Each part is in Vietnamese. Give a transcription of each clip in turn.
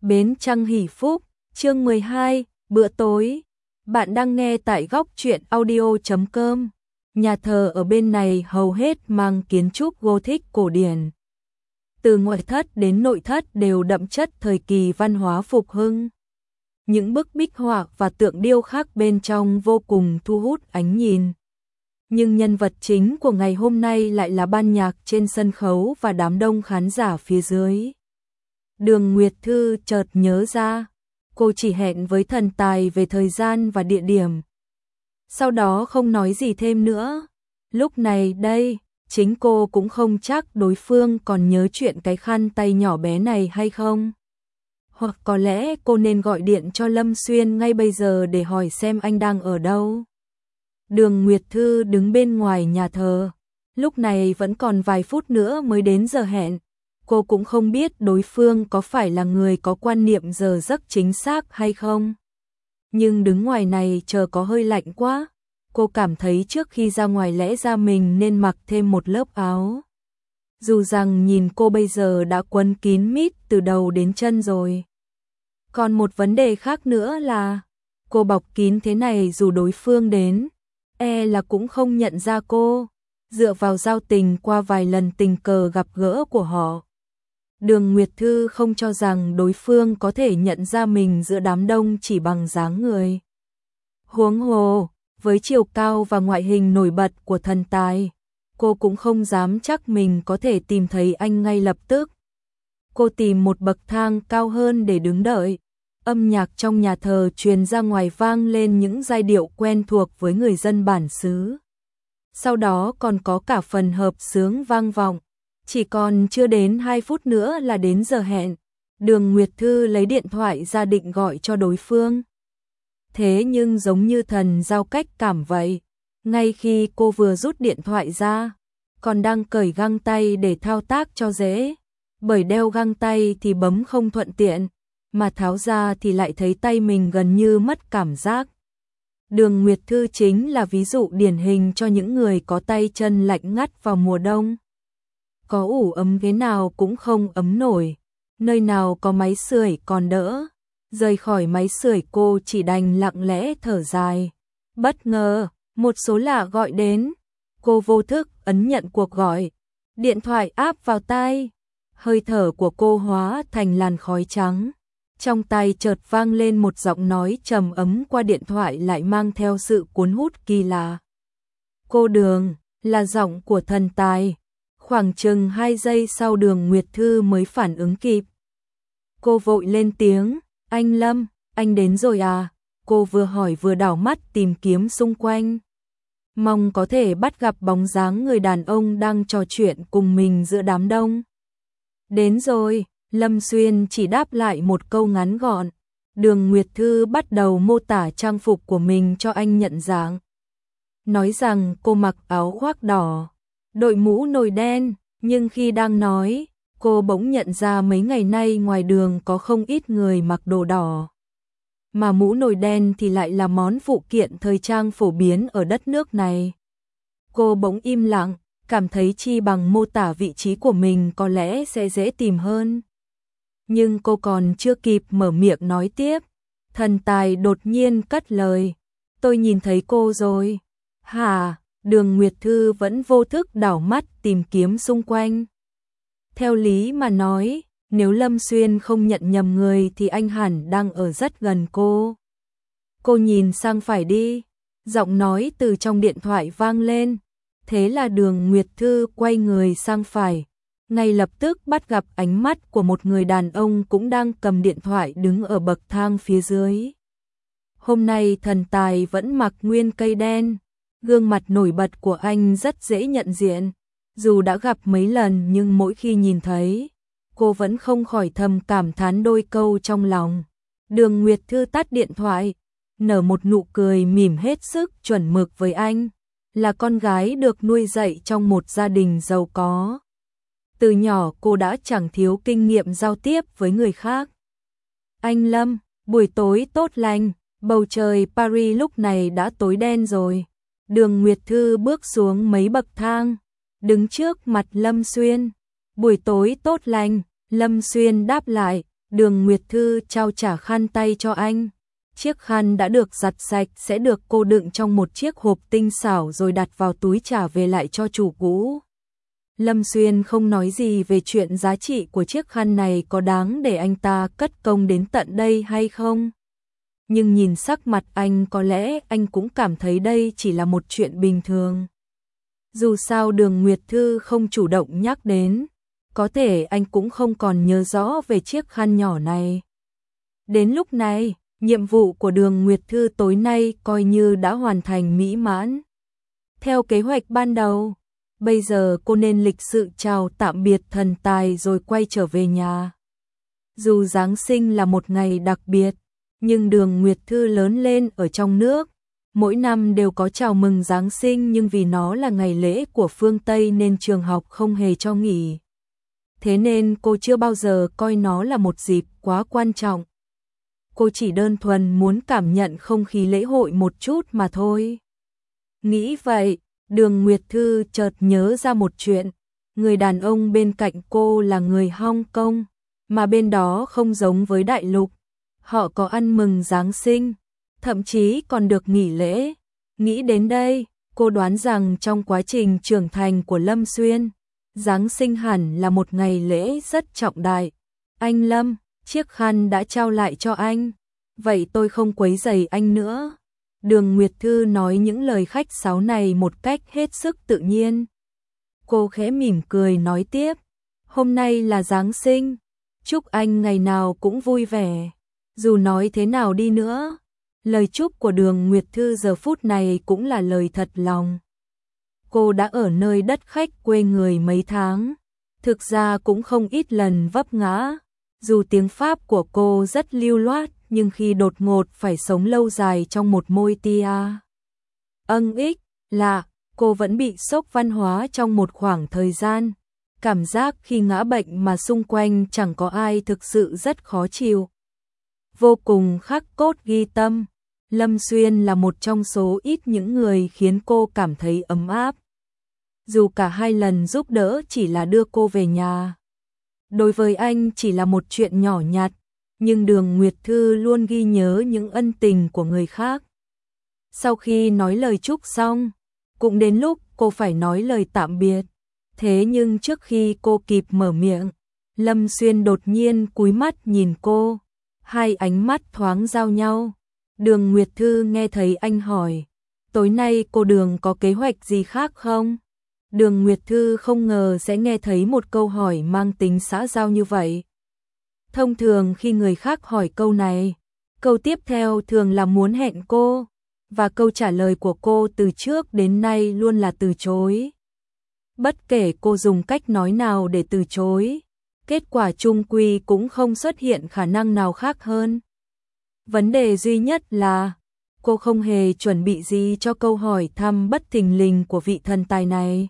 Bến Trăng Hỷ Phúc, chương 12, bữa tối. Bạn đang nghe tại góc truyện audio.com. Nhà thờ ở bên này hầu hết mang kiến trúc Gothic cổ điển. Từ ngoại thất đến nội thất đều đậm chất thời kỳ văn hóa phục hưng. Những bức bích họa và tượng điêu khắc bên trong vô cùng thu hút ánh nhìn. Nhưng nhân vật chính của ngày hôm nay lại là ban nhạc trên sân khấu và đám đông khán giả phía dưới. Đường Nguyệt Thư chợt nhớ ra, cô chỉ hẹn với thần tài về thời gian và địa điểm. Sau đó không nói gì thêm nữa. Lúc này đây, chính cô cũng không chắc đối phương còn nhớ chuyện cái khăn tay nhỏ bé này hay không. Hoặc có lẽ cô nên gọi điện cho Lâm Xuyên ngay bây giờ để hỏi xem anh đang ở đâu. Đường Nguyệt Thư đứng bên ngoài nhà thờ. Lúc này vẫn còn vài phút nữa mới đến giờ hẹn. Cô cũng không biết đối phương có phải là người có quan niệm giờ giấc chính xác hay không. Nhưng đứng ngoài này chờ có hơi lạnh quá. Cô cảm thấy trước khi ra ngoài lẽ ra mình nên mặc thêm một lớp áo. Dù rằng nhìn cô bây giờ đã quấn kín mít từ đầu đến chân rồi. Còn một vấn đề khác nữa là cô bọc kín thế này dù đối phương đến, là cũng không nhận ra cô. Dựa vào giao tình qua vài lần tình cờ gặp gỡ của họ, Đường Nguyệt Thư không cho rằng đối phương có thể nhận ra mình giữa đám đông chỉ bằng dáng người. Huống hồ, với chiều cao và ngoại hình nổi bật của thần tài, cô cũng không dám chắc mình có thể tìm thấy anh ngay lập tức. Cô tìm một bậc thang cao hơn để đứng đợi. Âm nhạc trong nhà thờ truyền ra ngoài vang lên những giai điệu quen thuộc với người dân bản xứ. Sau đó còn có cả phần hợp xướng vang vọng. Chỉ còn chưa đến 2 phút nữa là đến giờ hẹn. Đường Nguyệt Thư lấy điện thoại ra định gọi cho đối phương. Thế nhưng giống như thần giao cách cảm vậy. Ngay khi cô vừa rút điện thoại ra, còn đang cởi găng tay để thao tác cho dễ. Bởi đeo găng tay thì bấm không thuận tiện, mà tháo ra thì lại thấy tay mình gần như mất cảm giác. Đường Nguyệt Thư chính là ví dụ điển hình cho những người có tay chân lạnh ngắt vào mùa đông. Có ủ ấm thế nào cũng không ấm nổi, nơi nào có máy sưởi còn đỡ. Rời khỏi máy sưởi cô chỉ đành lặng lẽ thở dài. Bất ngờ, một số lạ gọi đến. Cô vô thức ấn nhận cuộc gọi. Điện thoại áp vào tai. Hơi thở của cô hóa thành làn khói trắng. Trong tay chợt vang lên một giọng nói trầm ấm qua điện thoại lại mang theo sự cuốn hút kỳ lạ. Cô Đường, là giọng của thần tài. Khoảng chừng 2 giây sau Đường Nguyệt Thư mới phản ứng kịp. Cô vội lên tiếng, anh Lâm, anh đến rồi à? Cô vừa hỏi vừa đảo mắt tìm kiếm xung quanh. Mong có thể bắt gặp bóng dáng người đàn ông đang trò chuyện cùng mình giữa đám đông. Đến rồi, Lâm Xuyên chỉ đáp lại một câu ngắn gọn. Đường Nguyệt Thư bắt đầu mô tả trang phục của mình cho anh nhận dạng. Nói rằng cô mặc áo khoác đỏ, đội mũ nồi đen, nhưng khi đang nói, cô bỗng nhận ra mấy ngày nay ngoài đường có không ít người mặc đồ đỏ. Mà mũ nồi đen thì lại là món phụ kiện thời trang phổ biến ở đất nước này. Cô bỗng im lặng, cảm thấy chi bằng mô tả vị trí của mình có lẽ sẽ dễ tìm hơn. Nhưng cô còn chưa kịp mở miệng nói tiếp, thần tài đột nhiên cất lời. Tôi nhìn thấy cô rồi. Hả? Đường Nguyệt Thư vẫn vô thức đảo mắt tìm kiếm xung quanh. Theo lý mà nói, nếu Lâm Xuyên không nhận nhầm người thì anh hẳn đang ở rất gần cô. Cô nhìn sang phải đi. Giọng nói từ trong điện thoại vang lên. Thế là Đường Nguyệt Thư quay người sang phải. Ngay lập tức bắt gặp ánh mắt của một người đàn ông cũng đang cầm điện thoại đứng ở bậc thang phía dưới. Hôm nay thần tài vẫn mặc nguyên cây đen. Gương mặt nổi bật của anh rất dễ nhận diện. Dù đã gặp mấy lần nhưng mỗi khi nhìn thấy, cô vẫn không khỏi thầm cảm thán đôi câu trong lòng. Đường Nguyệt Thư tắt điện thoại, nở một nụ cười mỉm hết sức chuẩn mực với anh. Là con gái được nuôi dạy trong một gia đình giàu có. Từ nhỏ cô đã chẳng thiếu kinh nghiệm giao tiếp với người khác. Anh Lâm, buổi tối tốt lành, bầu trời Paris lúc này đã tối đen rồi. Đường Nguyệt Thư bước xuống mấy bậc thang, đứng trước mặt Lâm Xuyên. Buổi tối tốt lành, Lâm Xuyên đáp lại, Đường Nguyệt Thư trao trả khăn tay cho anh. Chiếc khăn đã được giặt sạch sẽ được cô đựng trong một chiếc hộp tinh xảo rồi đặt vào túi trả về lại cho chủ cũ. Lâm Xuyên không nói gì về chuyện giá trị của chiếc khăn này có đáng để anh ta cất công đến tận đây hay không. Nhưng nhìn sắc mặt anh có lẽ anh cũng cảm thấy đây chỉ là một chuyện bình thường. Dù sao Đường Nguyệt Thư không chủ động nhắc đến, có thể anh cũng không còn nhớ rõ về chiếc khăn nhỏ này. Đến lúc này, nhiệm vụ của Đường Nguyệt Thư tối nay coi như đã hoàn thành mỹ mãn. Theo kế hoạch ban đầu, bây giờ cô nên lịch sự chào tạm biệt thần tài rồi quay trở về nhà. Dù Giáng sinh là một ngày đặc biệt, nhưng Đường Nguyệt Thư lớn lên ở trong nước. Mỗi năm đều có chào mừng Giáng sinh nhưng vì nó là ngày lễ của phương Tây nên trường học không hề cho nghỉ. Thế nên cô chưa bao giờ coi nó là một dịp quá quan trọng. Cô chỉ đơn thuần muốn cảm nhận không khí lễ hội một chút mà thôi. Nghĩ vậy, Đường Nguyệt Thư chợt nhớ ra một chuyện. Người đàn ông bên cạnh cô là người Hong Kong, mà bên đó không giống với đại lục. Họ có ăn mừng Giáng sinh, thậm chí còn được nghỉ lễ. Nghĩ đến đây, cô đoán rằng trong quá trình trưởng thành của Lâm Xuyên, Giáng sinh hẳn là một ngày lễ rất trọng đại. Anh Lâm, chiếc khăn đã trao lại cho anh. Vậy tôi không quấy rầy anh nữa. Đường Nguyệt Thư nói những lời khách sáo này một cách hết sức tự nhiên. Cô khẽ mỉm cười nói tiếp. Hôm nay là Giáng sinh. Chúc anh ngày nào cũng vui vẻ. Dù nói thế nào đi nữa, lời chúc của Đường Nguyệt Thư giờ phút này cũng là lời thật lòng. Cô đã ở nơi đất khách quê người mấy tháng, thực ra cũng không ít lần vấp ngã. Dù tiếng Pháp của cô rất lưu loát, nhưng khi đột ngột phải sống lâu dài trong một môi tia lạ, cô vẫn bị sốc văn hóa trong một khoảng thời gian. Cảm giác khi ngã bệnh mà xung quanh chẳng có ai thực sự rất khó chịu. Vô cùng khắc cốt ghi tâm. Lâm Xuyên là một trong số ít những người khiến cô cảm thấy ấm áp. Dù cả hai lần giúp đỡ chỉ là đưa cô về nhà. Đối với anh chỉ là một chuyện nhỏ nhặt, nhưng Đường Nguyệt Thư luôn ghi nhớ những ân tình của người khác. Sau khi nói lời chúc xong, cũng đến lúc cô phải nói lời tạm biệt. Thế nhưng trước khi cô kịp mở miệng, Lâm Xuyên đột nhiên cúi mắt nhìn cô. Hai ánh mắt thoáng giao nhau. Đường Nguyệt Thư nghe thấy anh hỏi, tối nay cô Đường có kế hoạch gì khác không? Đường Nguyệt Thư không ngờ sẽ nghe thấy một câu hỏi mang tính xã giao như vậy. Thông thường khi người khác hỏi câu này, câu tiếp theo thường là muốn hẹn cô, và câu trả lời của cô từ trước đến nay luôn là từ chối. Bất kể cô dùng cách nói nào để từ chối, kết quả chung quy cũng không xuất hiện khả năng nào khác hơn. Vấn đề duy nhất là cô không hề chuẩn bị gì cho câu hỏi thăm bất thình lình của vị thần tài này.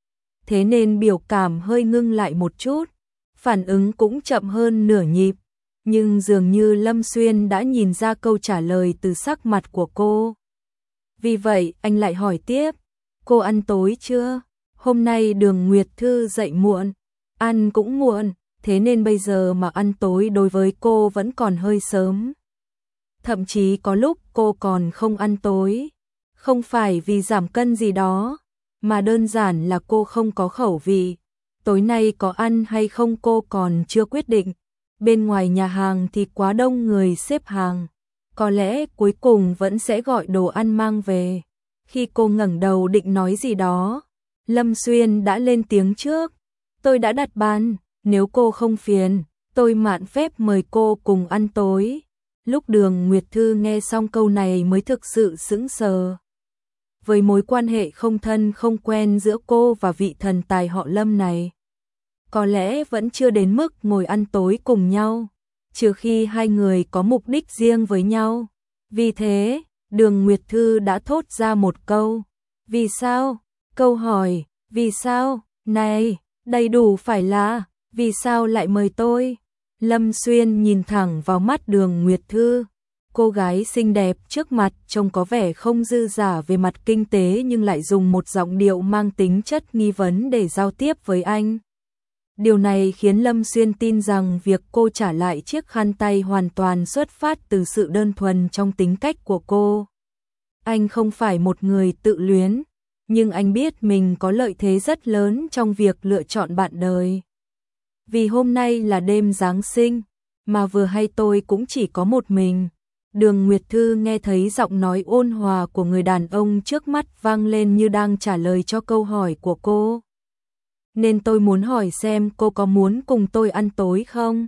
Thế nên biểu cảm hơi ngưng lại một chút, phản ứng cũng chậm hơn nửa nhịp, nhưng dường như Lâm Xuyên đã nhìn ra câu trả lời từ sắc mặt của cô. Vì vậy anh lại hỏi tiếp, cô ăn tối chưa? Hôm nay Đường Nguyệt Thư dậy muộn, ăn cũng muộn, thế nên bây giờ mà ăn tối đối với cô vẫn còn hơi sớm. Thậm chí có lúc cô còn không ăn tối, không phải vì giảm cân gì đó, mà đơn giản là cô không có khẩu vị. Tối nay có ăn hay không cô còn chưa quyết định. Bên ngoài nhà hàng thì quá đông người xếp hàng, có lẽ cuối cùng vẫn sẽ gọi đồ ăn mang về. Khi cô ngẩng đầu định nói gì đó, Lâm Xuyên đã lên tiếng trước. Tôi đã đặt bàn, nếu cô không phiền, tôi mạn phép mời cô cùng ăn tối. Lúc Đường Nguyệt Thư nghe xong câu này mới thực sự sững sờ. Với mối quan hệ không thân không quen giữa cô và vị thần tài họ Lâm này, có lẽ vẫn chưa đến mức ngồi ăn tối cùng nhau, trừ khi hai người có mục đích riêng với nhau. Vì thế, Đường Nguyệt Thư đã thốt ra một câu. Vì sao? Câu hỏi, vì sao? Này, đầy đủ phải là, vì sao lại mời tôi? Lâm Xuyên nhìn thẳng vào mắt Đường Nguyệt Thư. Cô gái xinh đẹp trước mặt trông có vẻ không dư giả về mặt kinh tế nhưng lại dùng một giọng điệu mang tính chất nghi vấn để giao tiếp với anh. Điều này khiến Lâm Xuyên tin rằng việc cô trả lại chiếc khăn tay hoàn toàn xuất phát từ sự đơn thuần trong tính cách của cô. Anh không phải một người tự luyến, nhưng anh biết mình có lợi thế rất lớn trong việc lựa chọn bạn đời. Vì hôm nay là đêm Giáng sinh, mà vừa hay tôi cũng chỉ có một mình. Đường Nguyệt Thư nghe thấy giọng nói ôn hòa của người đàn ông trước mắt vang lên như đang trả lời cho câu hỏi của cô. Nên tôi muốn hỏi xem cô có muốn cùng tôi ăn tối không?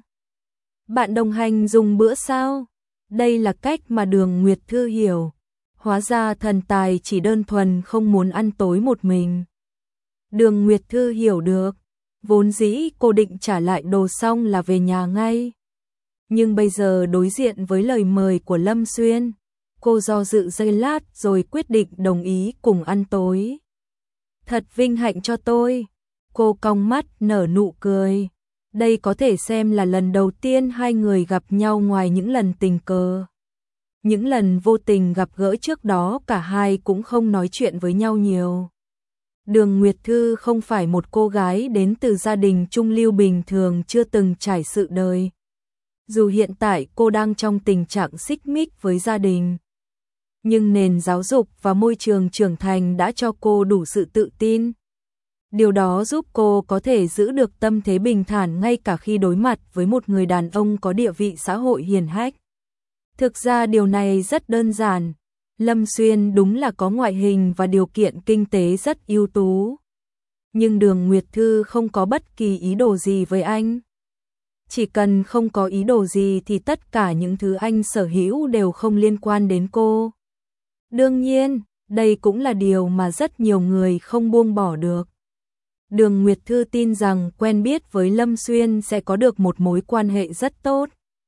Bạn đồng hành dùng bữa sao? Đây là cách mà Đường Nguyệt Thư hiểu. Hóa ra thần tài chỉ đơn thuần không muốn ăn tối một mình. Đường Nguyệt Thư hiểu được. Vốn dĩ cô định trả lại đồ xong là về nhà ngay. Nhưng bây giờ đối diện với lời mời của Lâm Xuyên, cô do dự giây lát rồi quyết định đồng ý cùng ăn tối. Thật vinh hạnh cho tôi. Cô cong mắt nở nụ cười. Đây có thể xem là lần đầu tiên hai người gặp nhau ngoài những lần tình cờ. Những lần vô tình gặp gỡ trước đó cả hai cũng không nói chuyện với nhau nhiều. Đường Nguyệt Thư không phải một cô gái đến từ gia đình trung lưu bình thường chưa từng trải sự đời. Dù hiện tại cô đang trong tình trạng xích mích với gia đình, nhưng nền giáo dục và môi trường trưởng thành đã cho cô đủ sự tự tin. Điều đó giúp cô có thể giữ được tâm thế bình thản ngay cả khi đối mặt với một người đàn ông có địa vị xã hội hiển hách. Thực ra điều này rất đơn giản. Lâm Xuyên đúng là có ngoại hình và điều kiện kinh tế rất ưu tú. Nhưng Đường Nguyệt Thư không có bất kỳ ý đồ gì với anh. Chỉ cần không có ý đồ gì thì tất cả những thứ anh sở hữu đều không liên quan đến cô. Đương nhiên, đây cũng là điều mà rất nhiều người không buông bỏ được. Đường Nguyệt Thư tin rằng quen biết với Lâm Xuyên sẽ có được một mối quan hệ rất tốt.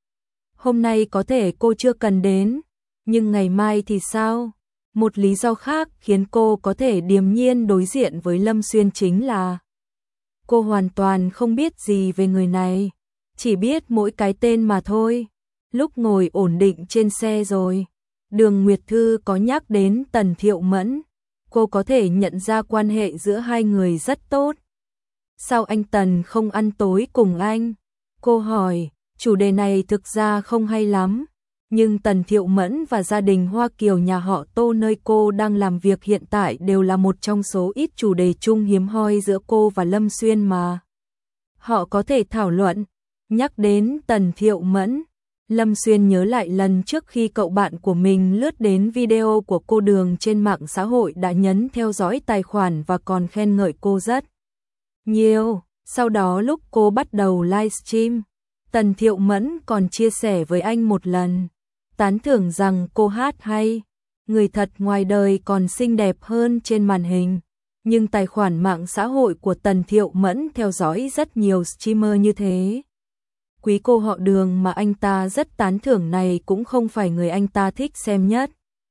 Hôm nay có thể cô chưa cần đến, nhưng ngày mai thì sao? Một lý do khác khiến cô có thể điềm nhiên đối diện với Lâm Xuyên chính là cô hoàn toàn không biết gì về người này, chỉ biết mỗi cái tên mà thôi. Lúc ngồi ổn định trên xe rồi, Đường Nguyệt Thư có nhắc đến Tần Thiệu Mẫn. Cô có thể nhận ra quan hệ giữa hai người rất tốt. Sao anh Tần không ăn tối cùng anh? Cô hỏi, chủ đề này thực ra không hay lắm. Nhưng Tần Thiệu Mẫn và gia đình Hoa Kiều nhà họ Tô nơi cô đang làm việc hiện tại đều là một trong số ít chủ đề chung hiếm hoi giữa cô và Lâm Xuyên mà họ có thể thảo luận. Nhắc đến Tần Thiệu Mẫn, Lâm Xuyên nhớ lại lần trước khi cậu bạn của mình lướt đến video của cô Đường trên mạng xã hội đã nhấn theo dõi tài khoản và còn khen ngợi cô rất nhiều. Sau đó lúc cô bắt đầu livestream, Tần Thiệu Mẫn còn chia sẻ với anh một lần, tán thưởng rằng cô hát hay, người thật ngoài đời còn xinh đẹp hơn trên màn hình. Nhưng tài khoản mạng xã hội của Tần Thiệu Mẫn theo dõi rất nhiều streamer như thế. Quý cô họ Đường mà anh ta rất tán thưởng này cũng không phải người anh ta thích xem nhất.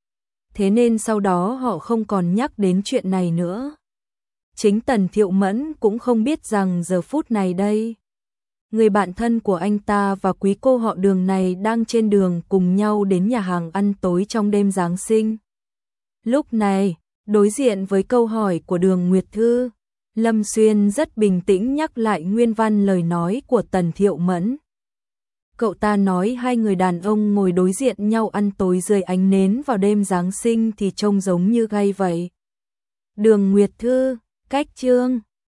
Thế nên sau đó họ không còn nhắc đến chuyện này nữa. Chính Tần Thiệu Mẫn cũng không biết rằng giờ phút này đây, người bạn thân của anh ta và quý cô họ Đường này đang trên đường cùng nhau đến nhà hàng ăn tối trong đêm Giáng sinh. Lúc này, đối diện với câu hỏi của Đường Nguyệt Thư, Lâm Xuyên rất bình tĩnh nhắc lại nguyên văn lời nói của Tần Thiệu Mẫn. Cậu ta nói hai người đàn ông ngồi đối diện nhau ăn tối dưới ánh nến vào đêm Giáng sinh thì trông giống như gay vậy. Đường Nguyệt Thư, cách chương